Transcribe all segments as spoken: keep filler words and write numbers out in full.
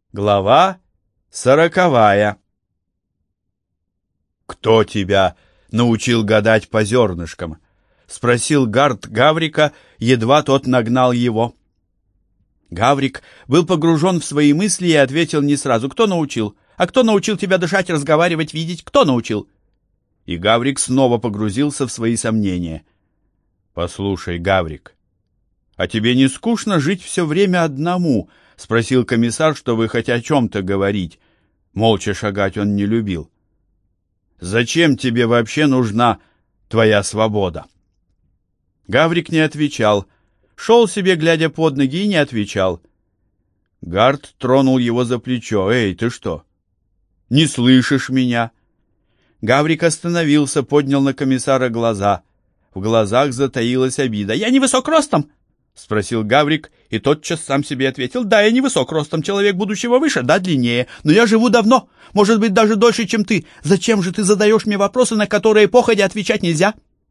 Глава сороковая. «Кто тебя научил гадать по зернышкам?» — спросил Гард Гаврика, едва тот нагнал его. Гаврик был погружен в свои мысли и ответил не сразу. «Кто научил? А кто научил тебя дышать, разговаривать, видеть? Кто научил?» И Гаврик снова погрузился в свои сомнения. «Послушай, Гаврик, а тебе не скучно жить все время одному?» — спросил комиссар, чтобы хоть о чем-то говорить. Молча шагать он не любил. «Зачем тебе вообще нужна твоя свобода?» Гаврик не отвечал. Шел себе, глядя под ноги, и не отвечал. Гард тронул его за плечо. «Эй, ты что, не слышишь меня?» Гаврик остановился, поднял на комиссара глаза. В глазах затаилась обида. «Я не высок ростом?» — спросил Гаврик, и тотчас сам себе ответил. «Да, я не высок ростом, человек будущего выше, да, длиннее, но я живу давно, может быть, даже дольше, чем ты. Зачем же ты задаешь мне вопросы, на которые походя отвечать нельзя?»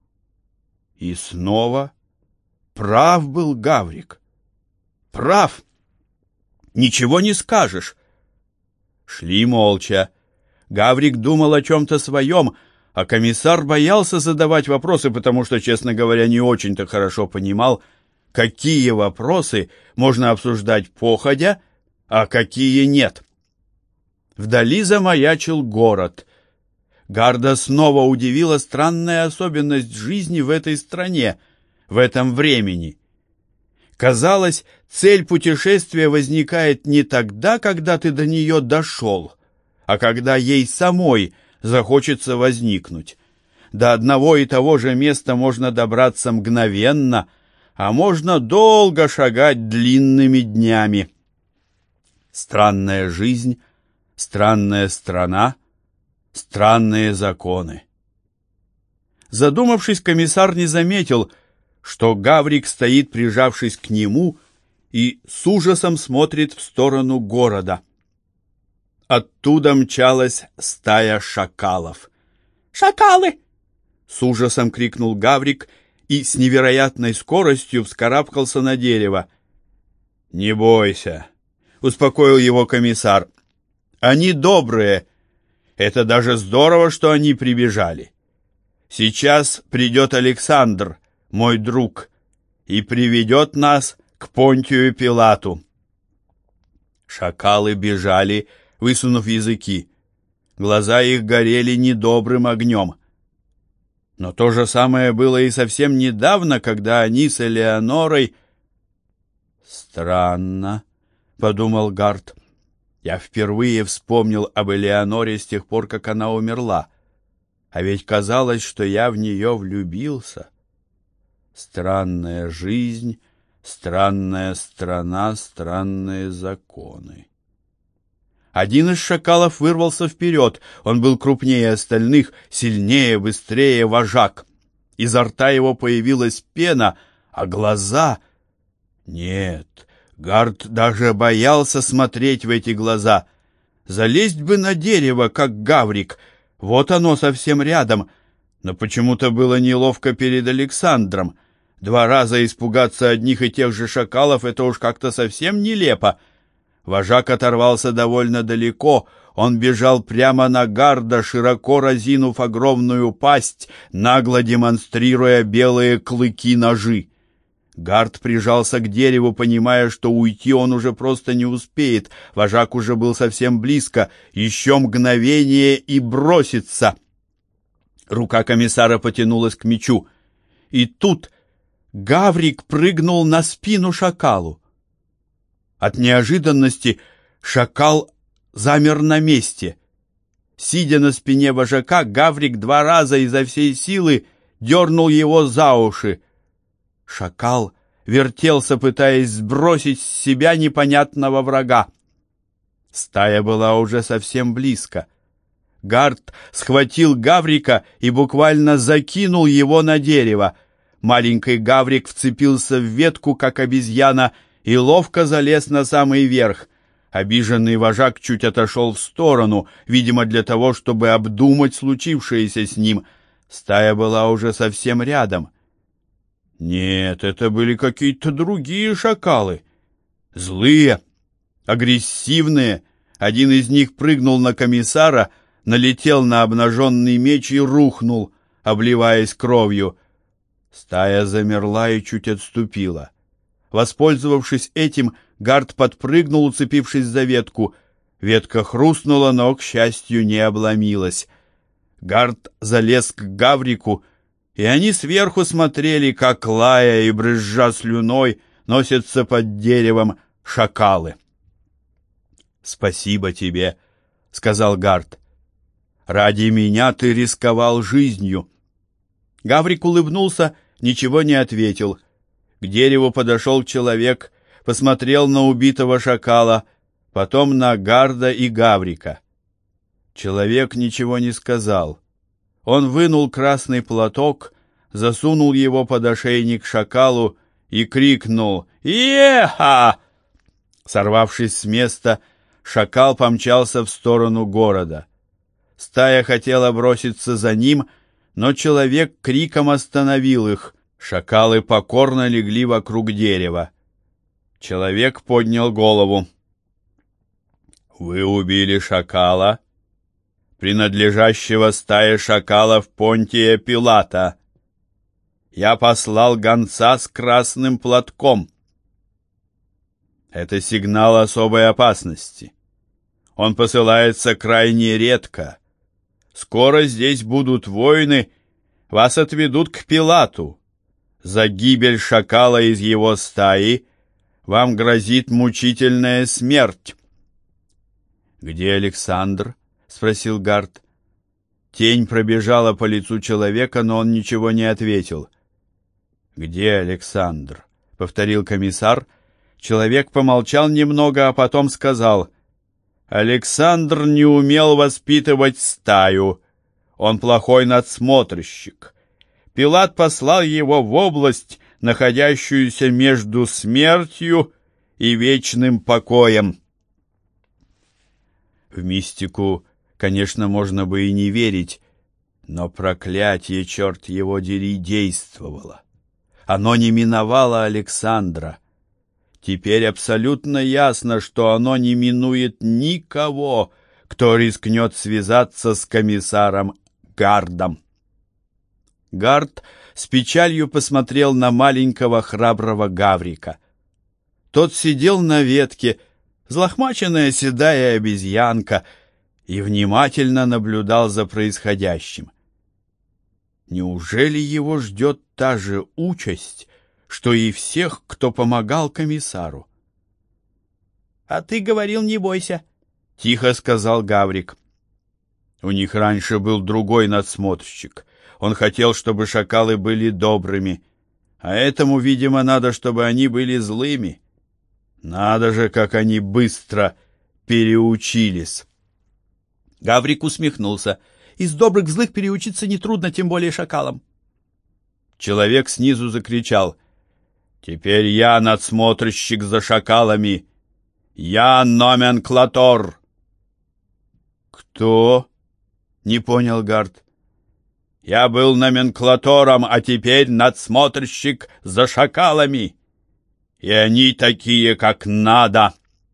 И снова прав был Гаврик. Прав. Ничего не скажешь. Шли молча. Гаврик думал о чем-то своем, а комиссар боялся задавать вопросы, потому что, честно говоря, не очень-то хорошо понимал, какие вопросы можно обсуждать походя, а какие нет. Вдали замаячил город. Гарда снова удивила странная особенность жизни в этой стране, в этом времени. Казалось, цель путешествия возникает не тогда, когда ты до нее дошел, а когда ей самой захочется возникнуть. До одного и того же места можно добраться мгновенно, а можно долго шагать длинными днями. Странная жизнь, странная страна, странные законы. Задумавшись, комиссар не заметил, что Гаврик стоит, прижавшись к нему, и с ужасом смотрит в сторону города. Оттуда мчалась стая шакалов. «Шакалы!» — с ужасом крикнул Гаврик и с невероятной скоростью вскарабкался на дерево. «Не бойся», — успокоил его комиссар. «Они добрые. Это даже здорово, что они прибежали. Сейчас придет Александр, мой друг, и приведет нас к Понтию Пилату». Шакалы бежали, высунув языки. Глаза их горели недобрым огнем. Но то же самое было и совсем недавно, когда они с Элеонорой... «Странно», — подумал Гард. «Я впервые вспомнил об Элеоноре с тех пор, как она умерла. А ведь казалось, что я в нее влюбился. Странная жизнь, странная страна, странные законы». Один из шакалов вырвался вперед. Он был крупнее остальных, сильнее, быстрее, вожак. Изо рта его появилась пена, а глаза... Нет, Гард даже боялся смотреть в эти глаза. Залезть бы на дерево, как Гаврик. Вот оно совсем рядом. Но почему-то было неловко перед Александром. Два раза испугаться одних и тех же шакалов — это уж как-то совсем нелепо. Вожак оторвался довольно далеко. Он бежал прямо на Гарда, широко разинув огромную пасть, нагло демонстрируя белые клыки-ножи. Гард прижался к дереву, понимая, что уйти он уже просто не успеет. Вожак уже был совсем близко. Еще мгновение и бросится. Рука комиссара потянулась к мечу. И тут Гаврик прыгнул на спину шакалу. От неожиданности шакал замер на месте. Сидя на спине вожака, Гаврик два раза изо всей силы дернул его за уши. Шакал вертелся, пытаясь сбросить с себя непонятного врага. Стая была уже совсем близко. Гард схватил Гаврика и буквально закинул его на дерево. Маленький Гаврик вцепился в ветку, как обезьяна, и ловко залез на самый верх. Обиженный вожак чуть отошел в сторону, видимо, для того, чтобы обдумать случившееся с ним. Стая была уже совсем рядом. Нет, это были какие-то другие шакалы. Злые, агрессивные. Один из них прыгнул на комиссара, налетел на обнаженный меч и рухнул, обливаясь кровью. Стая замерла и чуть отступила. Воспользовавшись этим, Гард подпрыгнул, уцепившись за ветку. Ветка хрустнула, но, к счастью, не обломилась. Гард залез к Гаврику, и они сверху смотрели, как, лая и брызжа слюной, носятся под деревом шакалы. «Спасибо тебе», — сказал Гард. «Ради меня ты рисковал жизнью». Гаврик улыбнулся, ничего не ответил. К дереву подошел человек, посмотрел на убитого шакала, потом на Гарда и Гаврика. Человек ничего не сказал. Он вынул красный платок, засунул его под ошейник шакалу и крикнул «Еха!». Сорвавшись с места, шакал помчался в сторону города. Стая хотела броситься за ним, но человек криком остановил их. Шакалы покорно легли вокруг дерева. Человек поднял голову. «Вы убили шакала, принадлежащего стае шакалов Понтия Пилата. Я послал гонца с красным платком. Это сигнал особой опасности. Он посылается крайне редко. Скоро здесь будут войны, вас отведут к Пилату. За гибель шакала из его стаи вам грозит мучительная смерть». «Где Александр?» — спросил Гард. Тень пробежала по лицу человека, но он ничего не ответил. «Где Александр?» — повторил комиссар. Человек помолчал немного, а потом сказал: «Александр не умел воспитывать стаю. Он плохой надсмотрщик. Пилат послал его в область, находящуюся между смертью и вечным покоем». В мистику, конечно, можно бы и не верить, но проклятие, черт его дери, действовало. Оно не миновало Александра. Теперь абсолютно ясно, что оно не минует никого, кто рискнет связаться с комиссаром Гардом. Гард с печалью посмотрел на маленького храброго Гаврика. Тот сидел на ветке, взлохмаченная седая обезьянка, и внимательно наблюдал за происходящим. Неужели его ждет та же участь, что и всех, кто помогал комиссару? — А ты говорил, не бойся, — тихо сказал Гаврик. У них раньше был другой надсмотрщик. Он хотел, чтобы шакалы были добрыми, а этому, видимо, надо, чтобы они были злыми. Надо же, как они быстро переучились. Гаврик усмехнулся. Из добрых злых переучиться нетрудно, тем более шакалам. Человек снизу закричал: «Теперь я надсмотрщик за шакалами! Я номенклатор!» «Кто?» — не понял Гард. «Я был номенклатором, а теперь надсмотрщик за шакалами. И они такие, как надо.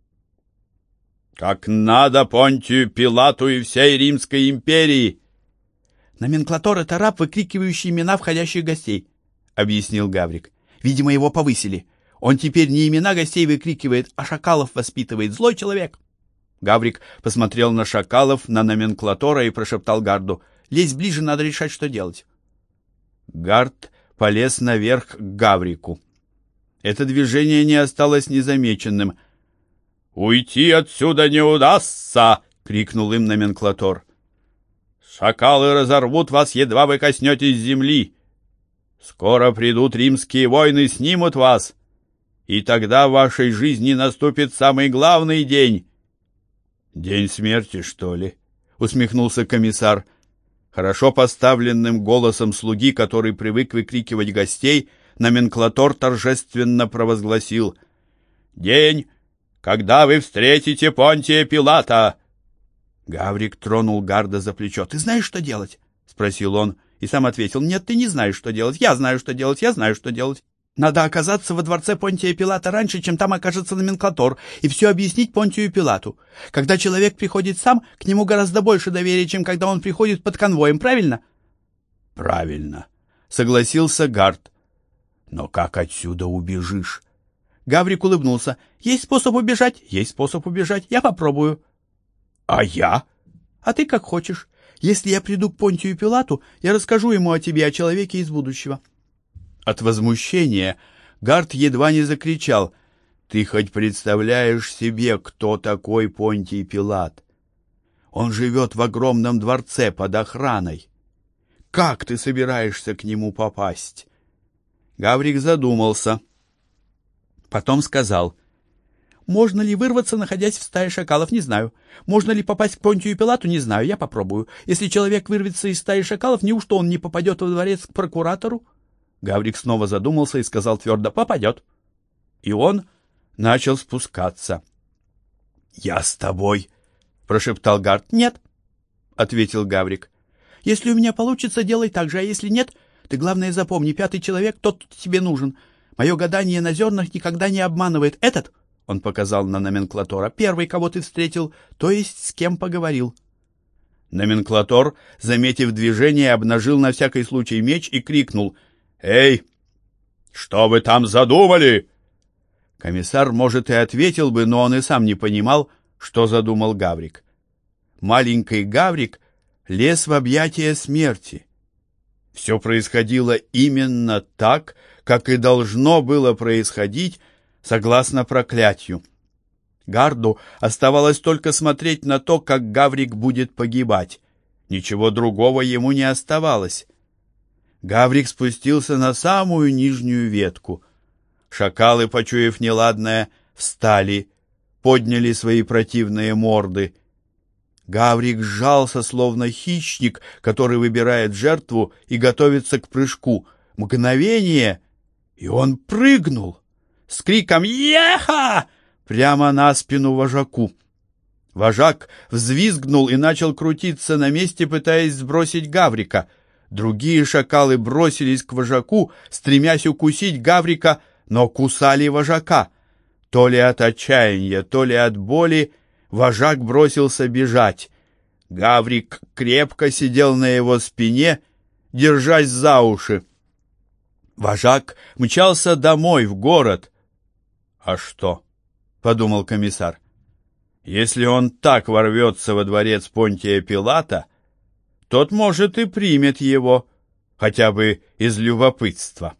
Как надо Понтию Пилату и всей Римской империи». «Номенклатор — это раб, выкрикивающий имена входящих гостей», — объяснил Гаврик. «Видимо, его повысили. Он теперь не имена гостей выкрикивает, а шакалов воспитывает. Злой человек». Гаврик посмотрел на шакалов, на номенклатора и прошептал Гарду: «Лезь ближе, надо решать, что делать». Гард полез наверх к Гаврику. Это движение не осталось незамеченным. «Уйти отсюда не удастся!» — крикнул им номенклатор. «Шакалы разорвут вас, едва вы коснетесь земли. Скоро придут римские войны, снимут вас, и тогда в вашей жизни наступит самый главный день». «День смерти, что ли?» — усмехнулся комиссар. Хорошо поставленным голосом слуги, который привык выкрикивать гостей, номенклатор торжественно провозгласил: «День, когда вы встретите Понтия Пилата!» Гаврик тронул Гарда за плечо. «Ты знаешь, что делать?» — спросил он, и сам ответил: «Нет, ты не знаешь, что делать. Я знаю, что делать, я знаю, что делать». Надо оказаться во дворце Понтия Пилата раньше, чем там окажется номенклатор, и все объяснить Понтию Пилату. Когда человек приходит сам, к нему гораздо больше доверия, чем когда он приходит под конвоем, правильно? — Правильно, — согласился Гард. — Но как отсюда убежишь? Гаврик улыбнулся. — Есть способ убежать? Есть способ убежать. Я попробую. — А я? — А ты как хочешь. Если я приду к Понтию Пилату, я расскажу ему о тебе, о человеке из будущего. От возмущения Гард едва не закричал. «Ты хоть представляешь себе, кто такой Понтий Пилат? Он живет в огромном дворце под охраной. Как ты собираешься к нему попасть?» Гаврик задумался. Потом сказал: «Можно ли вырваться, находясь в стае шакалов, не знаю. Можно ли попасть к Понтию Пилату, не знаю, я попробую. Если человек вырвется из стаи шакалов, неужто он не попадет во дворец к прокуратору?» Гаврик снова задумался и сказал твердо: «Попадет». И он начал спускаться. «Я с тобой», — прошептал Гард. «Нет», — ответил Гаврик. «Если у меня получится, делай так же, а если нет, ты, главное, запомни, пятый человек, тот, кто тебе нужен. Мое гадание на зернах никогда не обманывает. Этот, — он показал на номенклатора, — первый, кого ты встретил, то есть с кем поговорил». Номенклатор, заметив движение, обнажил на всякий случай меч и крикнул: «Эй, что вы там задумали?» Комиссар, может, и ответил бы, но он и сам не понимал, что задумал Гаврик. Маленький Гаврик лез в объятия смерти. Все происходило именно так, как и должно было происходить, согласно проклятию. Гарду оставалось только смотреть на то, как Гаврик будет погибать. Ничего другого ему не оставалось. Гаврик спустился на самую нижнюю ветку. Шакалы, почуяв неладное, встали, подняли свои противные морды. Гаврик сжался, словно хищник, который выбирает жертву и готовится к прыжку. Мгновение, и он прыгнул с криком «Еха!» прямо на спину вожаку. Вожак взвизгнул и начал крутиться на месте, пытаясь сбросить Гаврика. Другие шакалы бросились к вожаку, стремясь укусить Гаврика, но кусали вожака. То ли от отчаяния, то ли от боли вожак бросился бежать. Гаврик крепко сидел на его спине, держась за уши. Вожак мчался домой, в город. «А что?» — подумал комиссар. «Если он так ворвется во дворец Понтия Пилата, тот, может, и примет его, хотя бы из любопытства».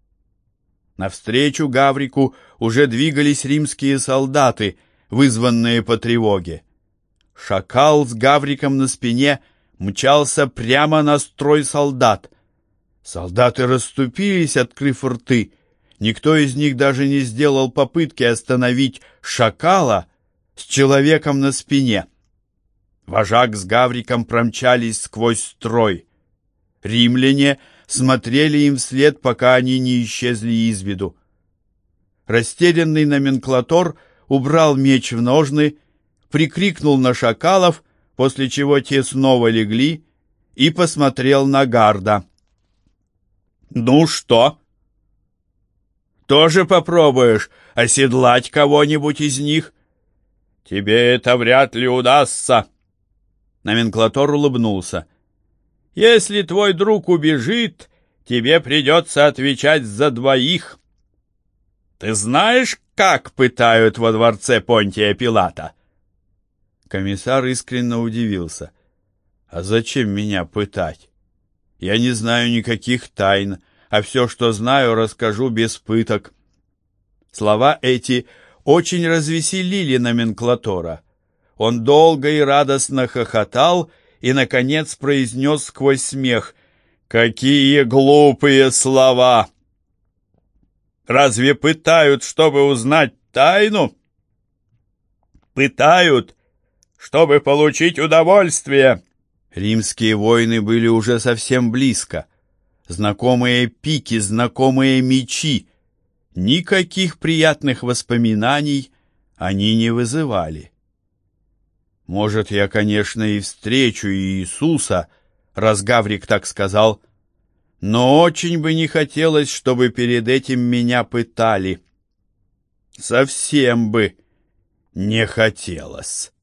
Навстречу Гаврику уже двигались римские солдаты, вызванные по тревоге. Шакал с Гавриком на спине мчался прямо на строй солдат. Солдаты расступились, открыв рты. Никто из них даже не сделал попытки остановить шакала с человеком на спине. Вожак с Гавриком промчались сквозь строй. Римляне смотрели им вслед, пока они не исчезли из виду. Растерянный номенклатор убрал меч в ножны, прикрикнул на шакалов, после чего те снова легли, и посмотрел на Гарда. «Ну что? Тоже попробуешь оседлать кого-нибудь из них? Тебе это вряд ли удастся». Номенклатор улыбнулся. «Если твой друг убежит, тебе придется отвечать за двоих. Ты знаешь, как пытают во дворце Понтия Пилата?» Комиссар искренне удивился. «А зачем меня пытать? Я не знаю никаких тайн, а все, что знаю, расскажу без пыток». Слова эти очень развеселили номенклатора. Он долго и радостно хохотал и, наконец, произнес сквозь смех: «Какие глупые слова! Разве пытают, чтобы узнать тайну? Пытают, чтобы получить удовольствие». Римские войны были уже совсем близко. Знакомые пики, знакомые мечи. Никаких приятных воспоминаний они не вызывали. Может, я, конечно, и встречу Иисуса, раз Гаврик так сказал, но очень бы не хотелось, чтобы перед этим меня пытали. Совсем бы не хотелось.